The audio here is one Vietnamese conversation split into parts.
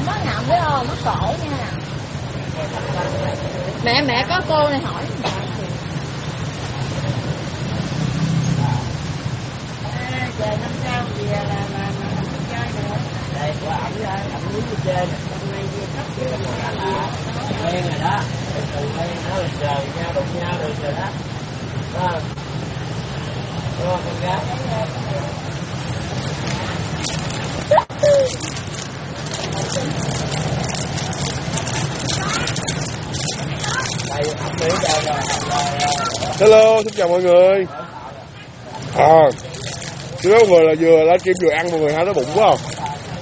có ngậm biết không, mắc cổ nha. Mẹ có cô này hỏi. Trời năm sau thì là chơi nữa. Đây của ổng là ổng muốn đi chơi, hôm nay đi khắp kia một anh quen rồi đó. Từ đây nó là trời nhau đụng nhau được rồi đó. Đúng không con gái? Hello, xin chào mọi người. Chứ mọi người là vừa livestream vừa ăn mọi người ha, nó bụng quá không?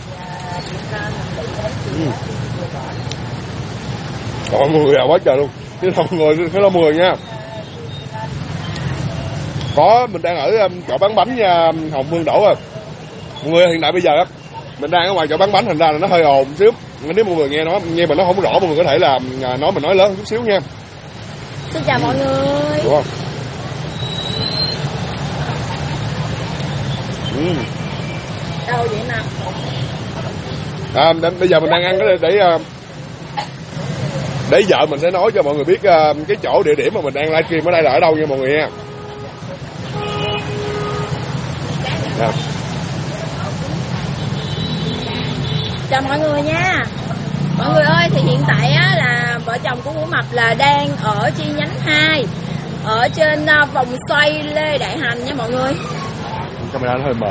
Còn mọi người giàu quá trời luôn. Thế là mọi người, hello mọi người nha. Mình đang ở chỗ bán bánh nha, Hồng Phương Đỗ rồi. Mọi người hiện tại bây giờ á, mình đang ở ngoài chỗ bán bánh, thành ra là nó hơi ồn xíu. Nếu mọi người nghe mà nó không rõ, mọi người có thể là nói lớn chút xíu nha. Xin chào mọi người. Đúng không? Đâu vậy nào? Bây giờ mình đang ăn cái để vợ mình sẽ nói cho mọi người biết cái chỗ địa điểm mà mình đang livestream ở đây là ở đâu nha mọi người nha. Chào mọi người nha. Mọi người ơi, thì hiện tại á, là vợ chồng của Vũ Mập là đang ở chi nhánh 2 ở trên vòng xoay Lê Đại Hành nha mọi người. Camera nó hơi mờ.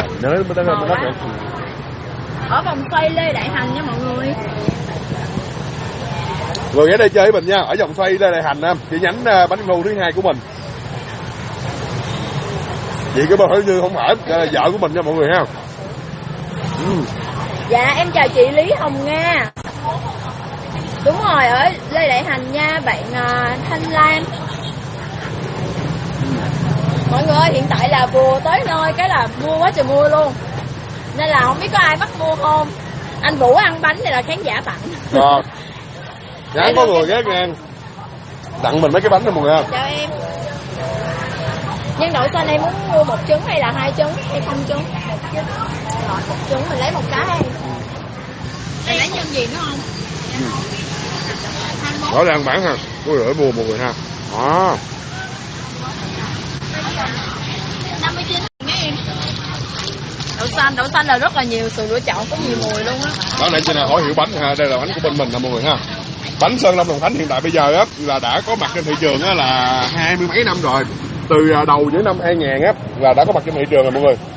Ở vòng xoay Lê Đại Hành nha mọi người. Người ghé đây chơi với mình nha, ở vòng xoay Lê Đại Hành chi nhánh bánh trung thu thứ 2 của mình. Chị cái bao như không phải là vợ của mình nha mọi người ha. Dạ em chào chị Lý Hồng Nga. Đúng rồi, ở Lê Đại Hành nha bạn Thanh Lan. Mọi người ơi, hiện tại là vừa tới nơi cái là mua quá trời mua luôn. Nên là không biết có ai bắt mua không. Anh Vũ ăn bánh này là khán giả tặng. Dạ có người ghét ngang tặng mình mấy cái bánh đó mọi người. Chào em. Nhân đậu xanh em muốn mua 1 trứng hay là 2 trứng hay không trứng? Rồi 1 trứng mình lấy 1 cái. Mình lấy nhân gì nữa không? Rõ ràng bán ha, có rưỡi mua mọi người ha. Đó. 59 mấy em. Đậu xanh là rất là nhiều sự lựa chọn, có nhiều mùi luôn á. Đó đây trên này hỏi hiệu bánh ha, đây là bánh của bên mình nè mọi người ha. Bánh Sơn Lâm Đồng Khánh hiện tại bây giờ á là đã có mặt trên thị trường á là 20 mấy năm rồi. Từ đầu những năm 2000 á là đã có mặt trên thị trường rồi mọi người.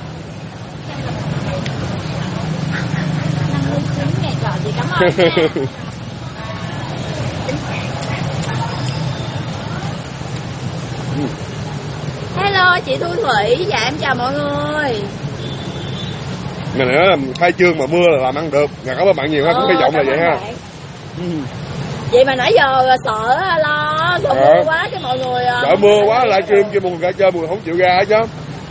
59.000 rồi, chị cảm ơn nha. Hello chị Thu Thủy, dạ em chào mọi người. Mình nói là khai trương mà mưa là làm ăn được. Cảm ơn bạn nhiều ha, cũng hy vọng là vậy ha. Vậy mà nãy giờ sợ sợ mưa quá cho mọi người. Sợ mưa quá livestream cho mọi người ra chơi, mọi người không chịu ra chứ.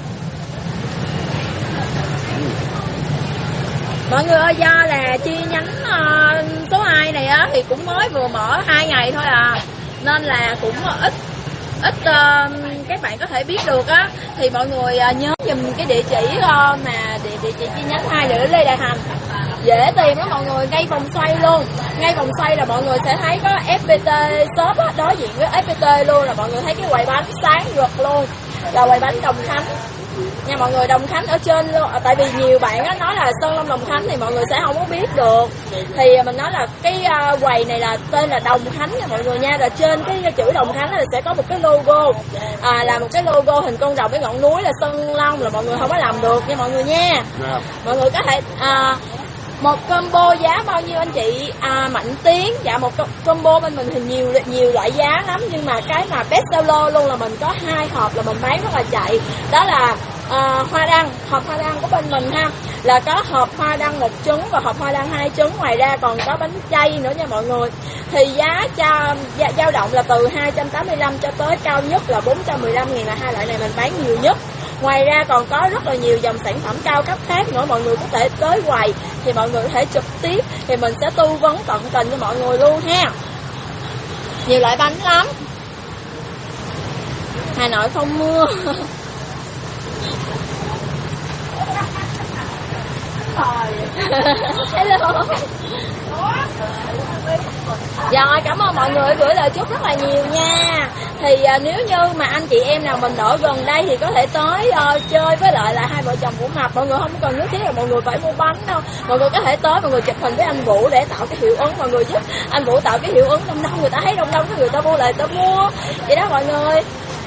Mọi người ơi, do là chi nhánh số 2 này á thì cũng mới vừa mở 2 ngày thôi à, nên là cũng ít các bạn có thể biết được á, thì mọi người nhớ dùm cái địa chỉ mà địa chỉ chi nhánh 2 ở Lê Đại Hành, dễ tìm á mọi người, ngay vòng xoay luôn. Ngay vòng xoay là mọi người sẽ thấy có FPT shop á, đối diện với FPT luôn là mọi người thấy cái quầy bánh sáng rực luôn, là quầy bánh Đồng Khánh nha mọi người. Đồng Khánh ở trên luôn, tại vì nhiều bạn á nói là Sơn Lâm Đồng Khánh thì mọi người sẽ không có biết được, thì mình nói là cái quầy này là tên là Đồng Khánh nha mọi người nha. Là trên cái chữ Đồng Khánh là sẽ có một cái logo, là một cái logo hình con rồng với ngọn núi là Sơn Long, là mọi người không có làm được nha mọi người nha. Mọi người có thể một combo giá bao nhiêu anh chị? Mạnh Tiến, dạ một combo bên mình thì nhiều loại giá lắm, nhưng mà cái mà best seller luôn là mình có 2 hộp là mình bán rất là chạy, đó là hoa đăng, hộp hoa đăng của bên mình ha, là có hộp hoa đăng 1 trứng và hộp hoa đăng 2 trứng, ngoài ra còn có bánh chay nữa nha mọi người. Thì giá dao động là từ 285 cho tới cao nhất là 415.000 là 2 loại này mình bán nhiều nhất. Ngoài ra còn có rất là nhiều dòng sản phẩm cao cấp khác nữa, mọi người có thể tới quầy thì mọi người có thể trực tiếp thì mình sẽ tư vấn tận tình cho mọi người luôn ha. Nhiều loại bánh lắm. Hà Nội không mưa. Hello. Rồi, cảm ơn mọi người gửi lời chúc rất là nhiều nha. Thì nếu như mà anh chị em nào mình ở gần đây thì có thể tới chơi với lại là hai vợ chồng Vũ Mập. Mọi người không cần nhất thiết là mọi người phải mua bánh đâu. Mọi người có thể tới, mọi người chụp hình với anh Vũ để tạo cái hiệu ứng. Mọi người giúp anh Vũ tạo cái hiệu ứng đông đông, người ta thấy đông đông thì người ta vô lại người ta mua. Vậy đó mọi người.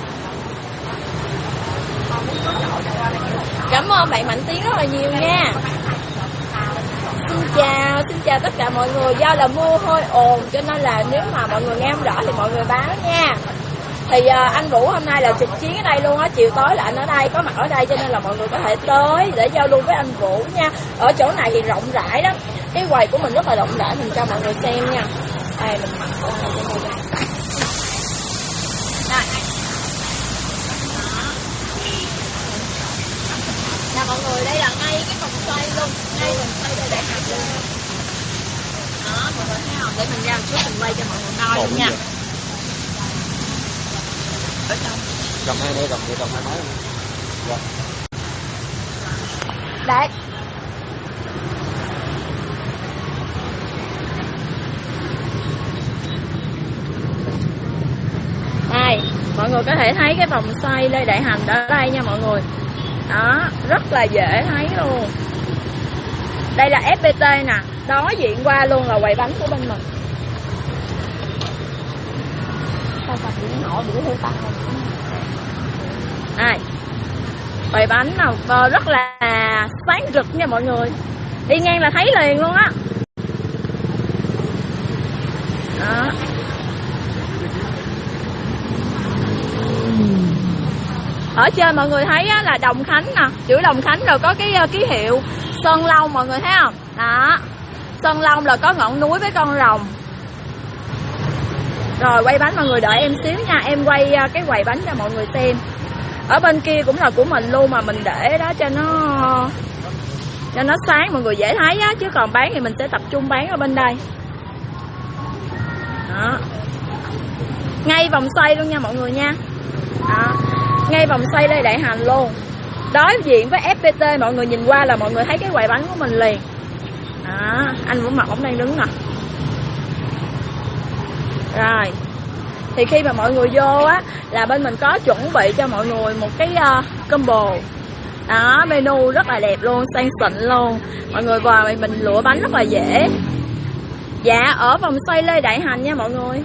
Cảm ơn bạn Mạnh Tiến rất là nhiều nha. Xin chào tất cả mọi người. Do là mưa hơi ồn cho nên là nếu mà mọi người nghe không rõ thì mọi người báo nha. Thì anh Vũ hôm nay là trực chiến ở đây luôn á, chiều tối là anh ở đây, có mặt ở đây cho nên là mọi người có thể tới để giao lưu với anh Vũ nha. Ở chỗ này thì rộng rãi lắm, cái quầy của mình rất là rộng rãi, mình cho mọi người xem nha. Đây mình mặc nè mọi người, đây là ngay cái vòng xoay luôn, ngay vòng xoay đây để học luôn. Đó mọi người thấy không? Để mình ra một chút mình quay cho mọi người coi luôn nha. Cầm hai đây, cầm hai máy. Rồi. Đấy. Đây, mọi người có thể thấy cái vòng xoay Lê Đại Hành ở đây nha mọi người. Đó, rất là dễ thấy luôn. Đây là FPT nè, đối diện qua luôn là quầy bánh của bên mình. Đây, quầy bánh nào rất là sáng rực nha mọi người. Đi ngang là thấy liền luôn á. Đó. Ở trên mọi người thấy á, là Đồng Khánh nè, chữ Đồng Khánh rồi có cái ký hiệu Sơn Long, mọi người thấy không? Đó, Sơn Long là có ngọn núi với con rồng. Rồi quay bánh mọi người đợi em xíu nha, em quay cái quầy bánh cho mọi người xem. Ở bên kia cũng là của mình luôn mà mình để đó cho nó sáng mọi người dễ thấy á, chứ còn bán thì mình sẽ tập trung bán ở bên đây. Đó. Ngay vòng xoay luôn nha mọi người nha. Đó. Ngay vòng xoay Lê Đại Hành luôn. Đối diện với FPT, mọi người nhìn qua là mọi người thấy cái quầy bánh của mình liền. Đó, anh Vũ Mập ổng đang đứng nè. Rồi. Thì khi mà mọi người vô á là bên mình có chuẩn bị cho mọi người một cái combo. Đó, menu rất là đẹp luôn, sang xịn luôn. Mọi người vào mình lựa bánh rất là dễ. Dạ, ở vòng xoay Lê Đại Hành nha mọi người.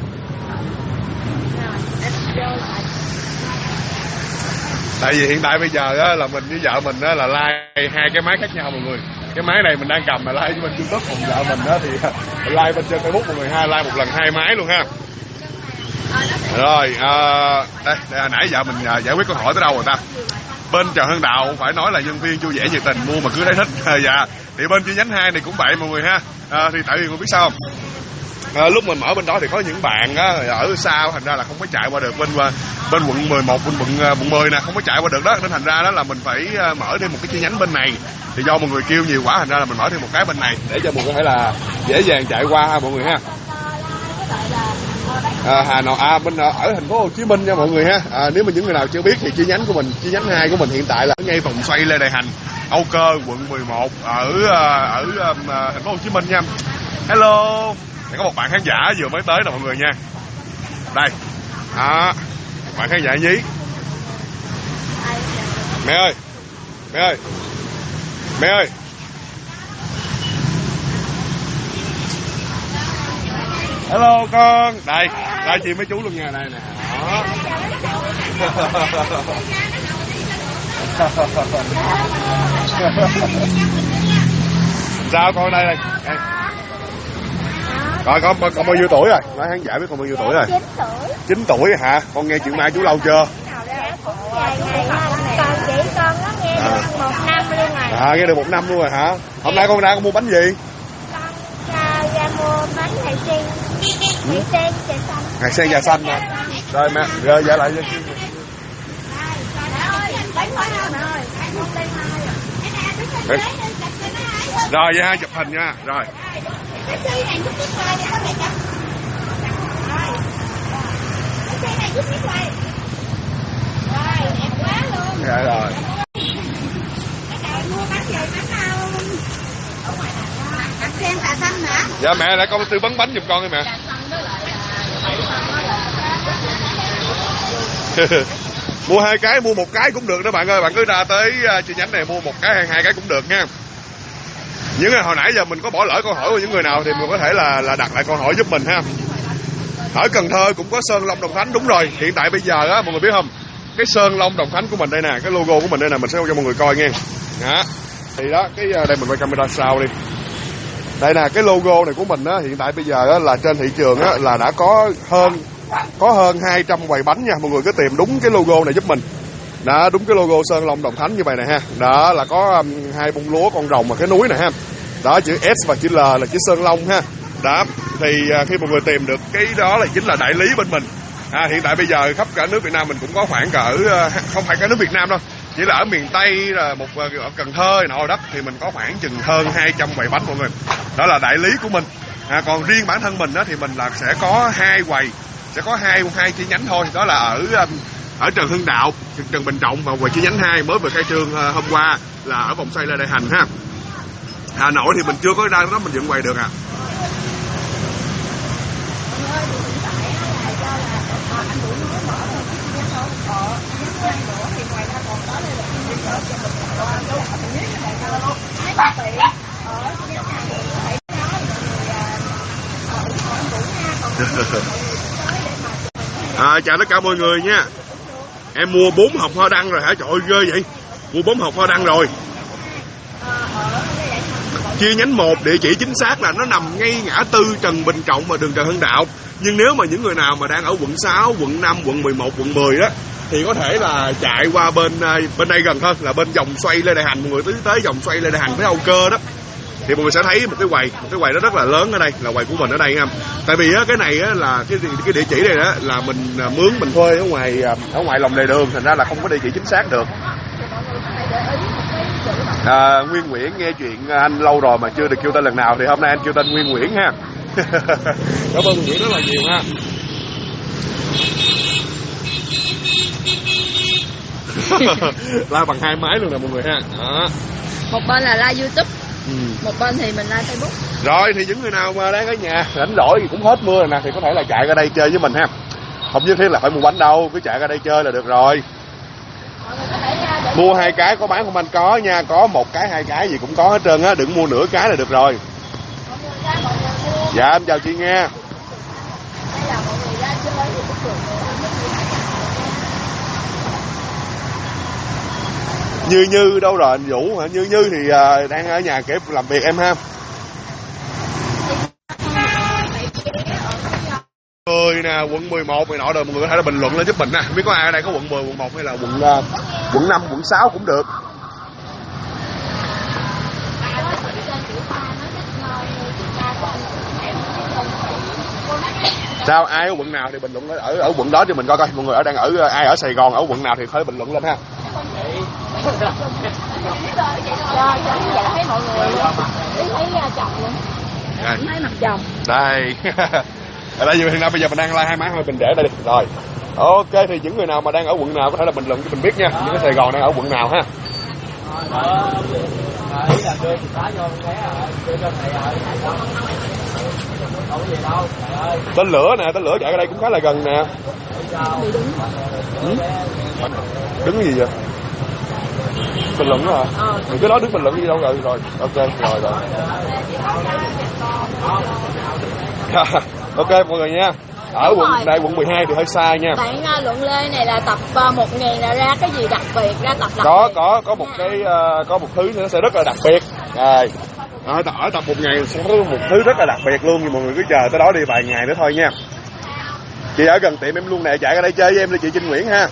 Tại vì hiện tại bây giờ á, là mình với vợ mình á, là like hai cái máy khác nhau mọi người. Cái máy này mình đang cầm là like bên YouTube, còn vợ mình á, thì like bên trên Facebook mọi người ha, like một lần hai máy luôn ha. Rồi, đây hồi nãy vợ mình giải quyết câu hỏi tới đâu rồi ta? Bên chợ Hưng Đạo phải nói là nhân viên vui vẻ nhiệt tình, mua mà cứ thấy thích. Dạ, thì bên chi nhánh 2 này cũng vậy mọi người ha. Thì tại vì mọi biết sao không? Lúc mình mở bên đó thì có những bạn á, ở xa thành ra là không có chạy qua được bên quận 11, quận 10 nè, không có chạy qua được đó, nên thành ra đó là mình phải mở thêm một cái chi nhánh bên này. Thì do mọi người kêu nhiều quá thành ra là mình mở thêm một cái bên này để cho mọi người có thể là dễ dàng chạy qua ha mọi người ha. Hà Nội bên ở thành phố Hồ Chí Minh nha mọi người ha. Nếu mà những người nào chưa biết thì chi nhánh của mình, chi nhánh 2 của mình hiện tại là ngay vòng xoay Lê Đại Hành, Âu Cơ, quận 11 ở thành phố Hồ Chí Minh nha. Hello. Có một bạn khán giả vừa mới tới nè mọi người nha. Đây. Đó. Bạn khán giả nhí. Mẹ ơi. Mẹ ơi. Mẹ ơi. Hello con. Đây. Đây chị mấy chú luôn nha. Đây nè. Đó. Sao con đây đây. Đây. Rồi con bao nhiêu tuổi rồi? Nói khán giả biết con bao nhiêu tuổi rồi? 9 tuổi. 9 tuổi hả? Con nghe chuyện ma chú lâu chưa? Còn chị con nó nghe được 1 năm luôn rồi. Nghe được 1 năm luôn rồi hả? Hôm nay con ra con mua bánh gì? Con ra mua bánh hải sen. Hải sen trà xanh. Hải sen trà xanh hả? Rồi mẹ, rồi dạ lại. Rồi vậy ha, chụp hình nha. Rồi. Cái xe này chút chiếc quay để có mẹ chấm. Rồi. Cái xe này chút chiếc quay. Rồi, đẹp quá luôn. Dạ rồi. Cái nào mua bánh gì, bánh nào? Bánh sen trà xanh hả? Dạ mẹ lại con tư vấn bánh giùm con đi mẹ. Mua 2 cái, mua 1 cái cũng được đó bạn ơi. Bạn cứ ra tới chi nhánh này mua 1 cái hay 2 cái cũng được nha. Những người hồi nãy giờ mình có bỏ lỡ câu hỏi của những người nào thì mình có thể là đặt lại câu hỏi giúp mình ha. Ở Cần Thơ cũng có Sơn Long Đồng Khánh, đúng rồi. Hiện tại bây giờ á mọi người biết không, cái Sơn Long Đồng Khánh của mình đây nè, cái logo của mình đây nè, mình sẽ cho mọi người coi nha. Đó. Thì đó, cái đây mình quay camera sau đi. Đây nè, cái logo này của mình á, hiện tại bây giờ á, là trên thị trường á, là đã có hơn 200 quầy bánh nha. Mọi người cứ tìm đúng cái logo này giúp mình. Đó, đúng cái logo Sơn Long Đồng Khánh như vậy nè ha. Đó là có 2 bông lúa, con rồng và cái núi nè ha. Đó, chữ S và chữ L là chữ Sơn Long ha. Đó, thì khi mọi người tìm được cái đó là chính là đại lý bên mình. Hiện tại bây giờ khắp cả nước Việt Nam mình cũng có khoảng cỡ, không phải cả nước Việt Nam đâu, chỉ là ở miền Tây là ở Cần Thơ nọ đất thì mình có khoảng chừng hơn 200 quầy bánh mọi người. Đó là đại lý của mình. Còn riêng bản thân mình đó thì mình là sẽ có 2 quầy, sẽ có hai chi nhánh thôi. Đó là ở Trần Hưng Đạo, Trần Bình Trọng và quầy chi nhánh 2 mới vừa khai trương hôm qua là ở vòng xoay Lê Đại Hành ha. Hà Nội thì mình chưa có ra đó mình dựng quầy được Chào tất cả mọi người nha. Em mua 4 hộp hoa đăng rồi hả? Trời ơi ghê vậy. Mua 4 hộp hoa đăng rồi. Chi nhánh 1 địa chỉ chính xác là nó nằm ngay ngã tư Trần Bình Trọng và đường Trần Hưng Đạo. Nhưng nếu mà những người nào mà đang ở quận 6, quận 5, quận 11, quận 10 đó thì có thể là chạy qua bên đây gần hơn là bên vòng xoay Lê Đại Hành. Mọi người tới vòng xoay Lê Đại Hành với Âu Cơ đó thì mọi người sẽ thấy một cái quầy đó rất là lớn ở đây, là quầy của mình ở đây nha. Tại vì cái này là cái địa chỉ này đó là mình mướn mình thuê ở ngoài lòng lề đường, thành ra là không có địa chỉ chính xác được. Nguyên Nguyễn nghe chuyện anh lâu rồi mà chưa được kêu tên lần nào thì hôm nay anh kêu tên Nguyên Nguyễn ha. Cảm ơn Nguyên Nguyễn rất là nhiều ha. Like bằng 2 máy luôn nè mọi người ha. Đó. Một bên là like YouTube, một bên thì mình like Facebook. Rồi thì những người nào mà đang ở nhà rảnh rỗi thì cũng hết mưa rồi nè thì có thể là chạy ra đây chơi với mình ha. Không nhất thiết là phải mua bánh đâu, cứ chạy ra đây chơi là được rồi. Mua 2 cái có bán không anh? Có nha, có 1 cái 2 cái gì cũng có hết trơn á, đừng mua nửa cái là được rồi. Dạ em chào chị nghe. Như đâu rồi anh Vũ hả? Như thì đang ở nhà kể làm việc em ha. Nè, quận 11 này nọ rồi mọi người có thể là bình luận lên giúp mình nè. Không biết có ai ở đây có quận 10, quận 1 hay là quận 5, quận 6 cũng được. Sao ai ở quận nào thì bình luận ở quận đó cho mình coi coi. Mọi người đang ở ai ở Sài Gòn ở quận nào thì phải bình luận lên ha. Thấy mọi người thấy chồng luôn. Thấy mặt chồng. Đây. Ở đây hiện nay bây giờ mình đang like 2 máy thôi, mình để đây đi. Rồi. Ok thì những người nào mà đang ở quận nào có thể là bình luận cho mình biết nha. Những cái Sài Gòn đang ở quận nào ha. Tên lửa nè, tên lửa chạy ở đây cũng khá là gần nè. Đứng gì vậy? Bình luận đó hả? Mình cứ nói đứng bình luận gì đâu rồi. Ok, rồi. Ok mọi người nha. Ở quận 12 thì hơi xa nha. Bạn Luận Lê này là tập 1000 là ra cái gì đặc biệt, ra tập đặc biệt. Có một cái có một thứ nó sẽ rất là đặc biệt. Rồi. Ở tập 1000 sẽ có một thứ rất là đặc biệt luôn, thì mọi người cứ chờ tới đó đi vài ngày nữa thôi nha. Chị ở gần tiệm em luôn nè, chạy ra đây chơi với em đi chị Trinh Nguyễn ha.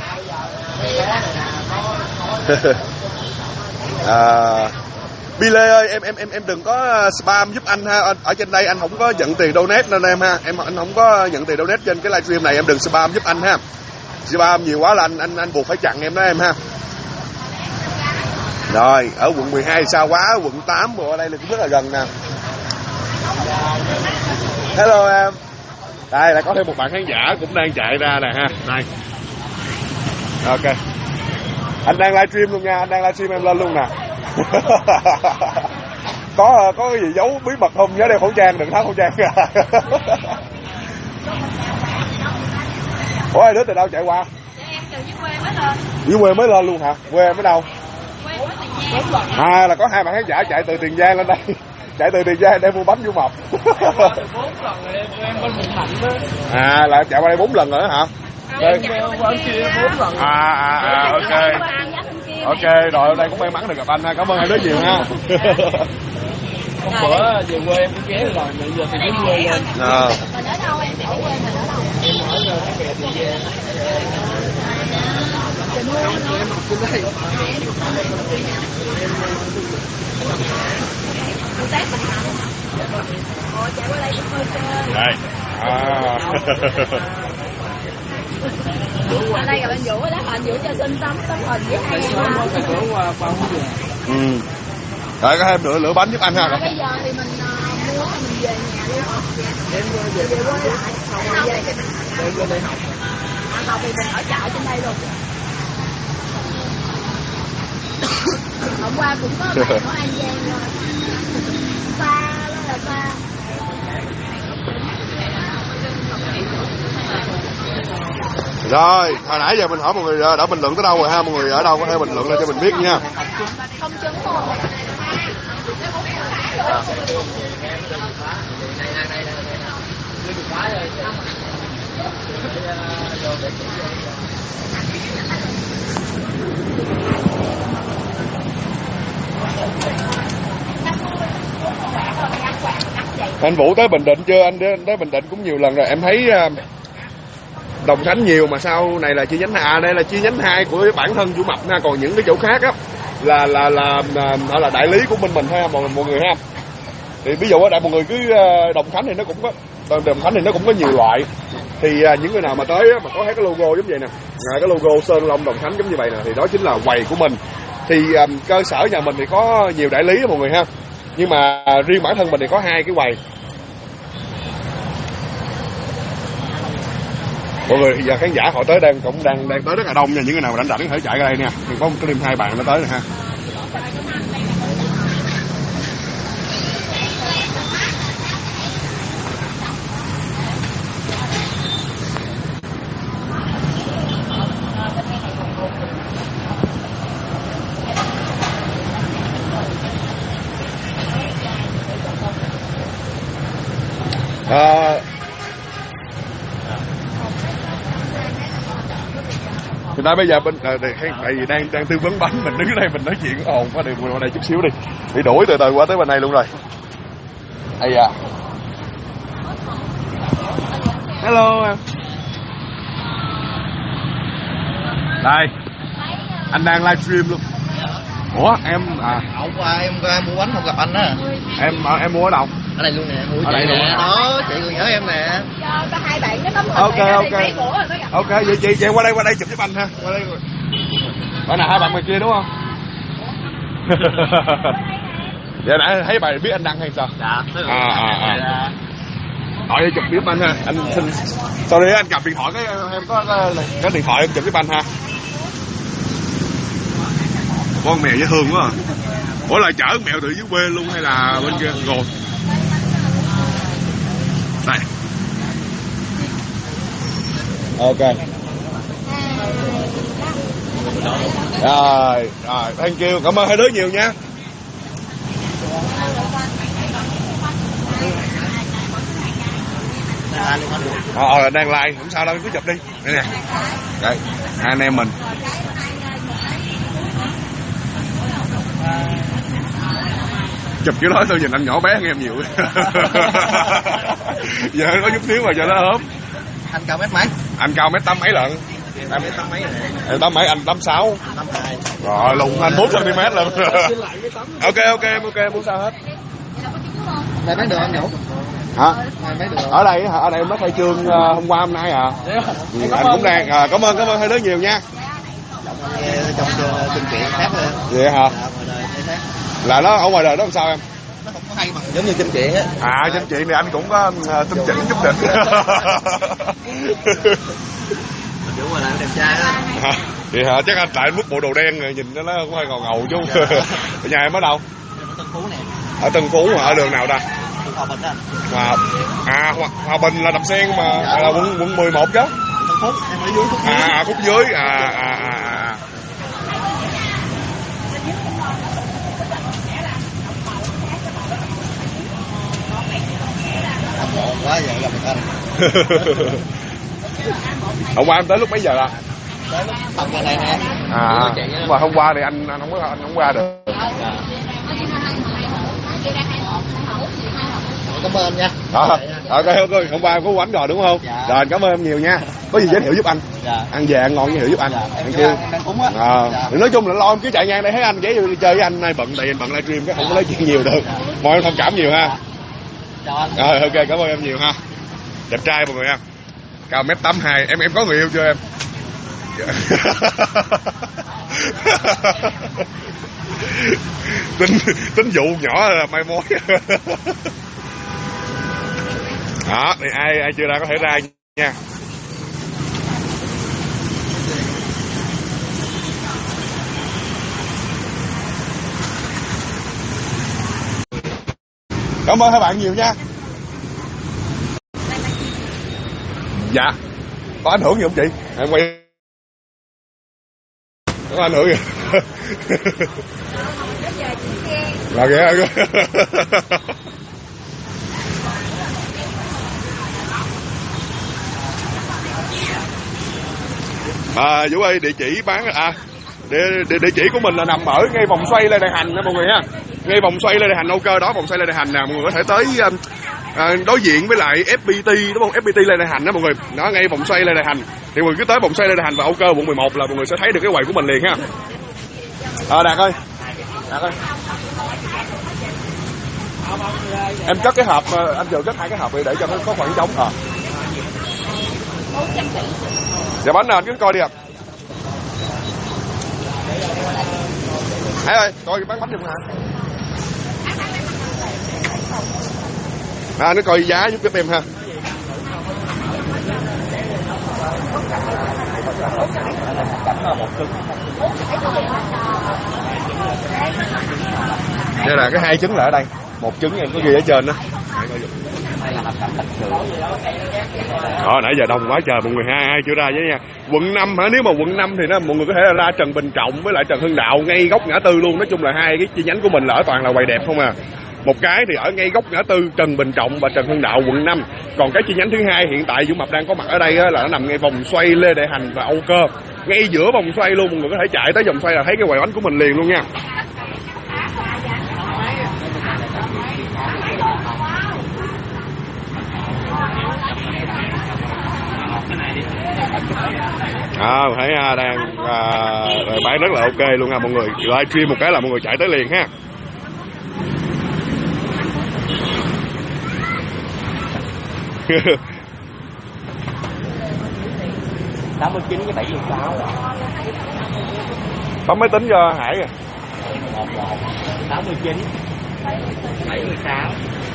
Billy ơi, em đừng có spam giúp anh ha. Ở trên đây anh không có nhận tiền donate nên em ha. Anh không có nhận tiền donate trên cái livestream này, em đừng spam giúp anh ha. Spam nhiều quá là anh buộc phải chặn em đó em ha. Rồi, ở quận 12 xa quá, quận 8 ở đây là cũng rất là gần nè. Hello em. Đây là có thêm một bạn khán giả cũng đang chạy ra nè ha. Đây. Ok. Anh đang livestream luôn nha, anh đang livestream em lên luôn nè. Có cái gì giấu bí mật không? Nhớ đeo khẩu trang, đừng tháo khẩu trang. Ủa đứa từ đâu chạy qua? Dưới quê mới lên luôn hả? Quê em ở đâu? À, là có 2 bạn khán giả chạy từ Tiền Giang lên đây. Chạy từ Tiền Giang để mua bánh Vũ Mộc. 4 lần rồi em bên Bình Thạnh đó. À, là chạy qua đây 4 lần rồi đó hả? Qua kia 4 lần. Ok. Ok, rồi hôm nay cũng may mắn được gặp anh ha. Cảm ơn hai đứa nhiều ha. Hôm bữa về quê em cũng ghé rồi, bây giờ thì đến quê lên. Mình ở đâu em? Ở quê mình ở đâu? Em ở cái kè Tiền Giang. Đây. Ở đây gặp anh Vũ đó, anh Vũ cho xin tấm hình với hai em. Rồi có thêm lửa bánh giúp anh ha. Bây giờ thì mình mua mình về nhà đi học. Về quê lại. Không về thì mình học thì mình ở chợ trên đây luôn. Hôm qua cũng có bạn ở An Giang rồi. Xa đó là xa. Rồi, hồi nãy giờ mình hỏi mọi người đã bình luận tới đâu rồi ha, mọi người ở đâu có thể bình luận lên cho mình biết nha. Không trứng không. Anh Vũ tới Bình Định chưa? Anh tới Bình Định cũng nhiều lần rồi. Em thấy Đồng Khánh nhiều mà sau này là chi nhánh 2, đây là chi nhánh 2 của bản thân Vũ Mộc ha, còn những cái chỗ khác á là họ là đại lý của mình ha mọi người ha. Thì ví dụ ở mọi người cứ Đồng Khánh thì nó cũng có nhiều loại. Thì những người nào mà tới mà có thấy cái logo giống vậy nè, cái logo Sơn Long Đồng Khánh giống như vậy nè, thì đó chính là quầy của mình. Thì cơ sở nhà mình thì có nhiều đại lý đó mọi người ha, nhưng mà riêng bản thân mình thì có 2 cái quầy. Mọi người giờ khán giả họ tới cũng đang tới rất là đông nha, những người nào mà rảnh có thể chạy ra đây nha. Thì có thêm 2 bạn nó tới rồi ha. Thì nói bây giờ bên tại vì đang tư vấn bánh, mình đứng ở đây mình nói chuyện ồn quá, đừng qua đây chút xíu đi, bị đuổi từ từ qua tới bên này luôn rồi. Ây da. Hello em. Đây, anh đang livestream luôn. Ủa em Hôm qua em mua bánh không gặp anh á. Em mua ở đâu? Ở đây luôn nè, mua ở đây luôn nè. Đó, chị còn nhớ em nè. Có 2 bạn nó tấm hình. Ok, vậy chị qua đây chụp giúp anh ha. Qua đây. Bạn nào 2 bạn ngoài kia đúng không? Vậy nãy thấy bài biết anh đăng hay sao? Dạ. Hỏi cho chụp giúp anh ha. Anh xin. Sau đây anh cầm điện thoại em có cái điện thoại em chụp giúp anh ha. Con mèo dễ thương quá à. Ủa là chở mèo từ dưới quê luôn hay là bên kia? Rồi. Đây. Ok. Rồi, thank you. Cảm ơn hai đứa nhiều nha. Đang like, không sao đâu, cứ chụp đi. Đây nè. Đây, hai anh em mình. Chụp kiểu đó tôi nhìn anh nhỏ bé hơn em nhiều. Giờ có chút xíu mà giờ nó ốm. Anh cao mét mấy? Anh cao mét 8 mấy lận. Em mét 8 mấy rồi nè. Em 8 mấy, anh 86. 82. Rồi lùng anh 4 cm lận. Ok, không sao hết. Đây bán được anh Vũ. Hả? Ở đây em mới khai trương hôm qua hôm nay à. Anh cũng đang cảm ơn hai đứa nhiều nha. Trong kinh chuyện khác thôi. Vậy hả? Là nó ở ngoài đời đó làm sao em? Nó không có hay bằng giống như kinh chuyện á. Kinh chuyện thì anh cũng có tinh chỉnh chút đỉnh. Đúng rồi, là đẹp trai đó. Thì chắc anh tại mức bộ đồ đen rồi nhìn nó cũng hơi ngầu chút. Ở nhà em ở đâu? Ở Tân Phú nè. Ở Tân Phú mà ở đường nào ta? Hòa Bình đó. Hòa Bình là Đầm Sen mà là quận 11 chứ. Tân phút, em ở dưới khúc dưới. Khúc dưới. Quá vậy gặp được anh. Hôm qua em tới lúc mấy giờ ạ? Tới lúc tầm giờ này nè. Nhưng mà hôm qua thì anh không qua được. Cảm ơn anh nha. Ok, hôm qua em có quánh rồi đúng không? Dạ. Rồi, cảm ơn em nhiều nha. Có gì giới thiệu giúp anh. Dạ. Ăn về ăn ngon giới thiệu giúp anh. Em kêu. Đang cúng á. Dạ. Nói chung là lo em cứ chạy ngang đây thấy anh ghé đi chơi với anh, nay bận tại anh bận livestream cái không có nói chuyện nhiều được. Mọi em thông cảm nhiều ha. Chào anh. Rồi ok, cảm ơn em nhiều ha. Đẹp trai mọi người em. Cao 1m82, em có người yêu chưa em? tính vụ nhỏ là mai mối. Đó, thì ai chưa ra có thể ra nha. Cảm ơn các bạn nhiều nha. Dạ. Có ảnh hưởng gì không chị? Em quay. Có ảnh hưởng gì? Là kìa. Vũ ơi, địa chỉ bán địa chỉ của mình là nằm ở ngay vòng xoay Lê Đại Hành nha mọi người ha. Ngay vòng xoay Lê Đại Hành Âu Cơ đó, vòng xoay Lê Đại Hành nè, mọi người có thể tới đối diện với lại FPT đúng không? FPT Lê Đại Hành đó mọi người. Đó, ngay vòng xoay Lê Đại Hành. Thì mọi người cứ tới vòng xoay Lê Đại Hành và Âu Cơ quận 11 là mọi người sẽ thấy được cái quầy của mình liền ha. Đạt ơi. Em cất cái hộp, anh vừa cất 2 cái hộp để cho nó có khoảng trống. Dạ bánh nào anh cứ coi đi ạ. Hãy ơi, coi bán bánh giùm hả? Nó coi giá giúp em ha. Đây là cái 2 trứng là ở đây, 1 trứng em có ghi ở trên đó. Nãy giờ đông quá trời mọi người, ai chưa ra với nha. Quận 5 hả? Nếu mà quận 5 thì mọi người có thể là ra Trần Bình Trọng với lại Trần Hưng Đạo ngay góc ngã tư luôn. Nói chung là 2 cái chi nhánh của mình là ở toàn là quầy đẹp không à. Một cái thì ở ngay góc ngã tư Trần Bình Trọng và Trần Hưng Đạo quận 5. Còn cái chi nhánh thứ hai hiện tại Vũ Mập đang có mặt ở đây là nó nằm ngay vòng xoay Lê Đại Hành và Âu Cơ. Ngay giữa vòng xoay luôn, mọi người có thể chạy tới vòng xoay là thấy cái quầy bánh của mình liền luôn nha. Thấy đang bán rất là ok luôn nha mọi người. Livestream một cái là mọi người chạy tới liền ha. $89 với $76. Bấm máy tính cho Hải à. 89 76.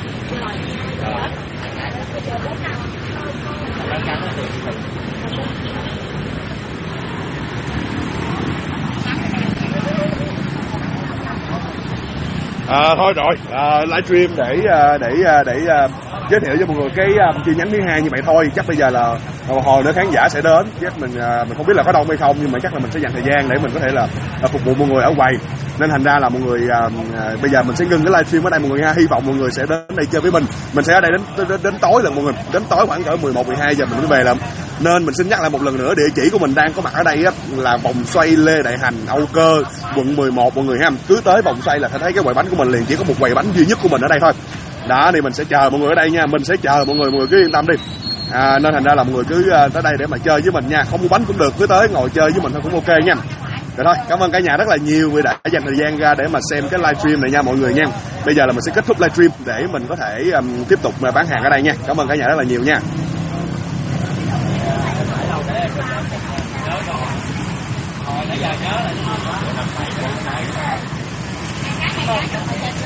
Thôi rồi, livestream để giới thiệu cho mọi người cái chi nhánh thứ hai như vậy thôi. Chắc bây giờ là hồi nữa khán giả sẽ đến, chắc mình không biết là có đông hay không, nhưng mà chắc là mình sẽ dành thời gian để mình có thể là phục vụ mọi người ở quầy. Nên thành ra là mọi người bây giờ mình sẽ ngưng cái livestream ở đây mọi người ha. Hy vọng mọi người sẽ đến đây chơi với mình. Mình sẽ ở đây đến tối lần mọi người, đến tối khoảng cỡ 11-12 giờ mình mới về làm. Nên mình xin nhắc lại một lần nữa, địa chỉ của mình đang có mặt ở đây á, là vòng xoay Lê Đại Hành, Âu Cơ, quận 11 mọi người ha. Cứ tới vòng xoay là sẽ thấy cái quầy bánh của mình liền, chỉ có một quầy bánh duy nhất của mình ở đây thôi. Đó, thì mình sẽ chờ mọi người ở đây nha, mình sẽ chờ mọi người cứ yên tâm đi. Nên thành ra là mọi người cứ tới đây để mà chơi với mình nha, không mua bánh cũng được, cứ tới ngồi chơi với mình thôi cũng ok nha. Rồi thôi, cảm ơn cả nhà rất là nhiều vì đã dành thời gian ra để mà xem cái livestream này nha mọi người nha. Bây giờ là mình sẽ kết thúc livestream để mình có thể tiếp tục bán hàng ở đây nha. Cảm ơn cả nhà rất là nhiều nha.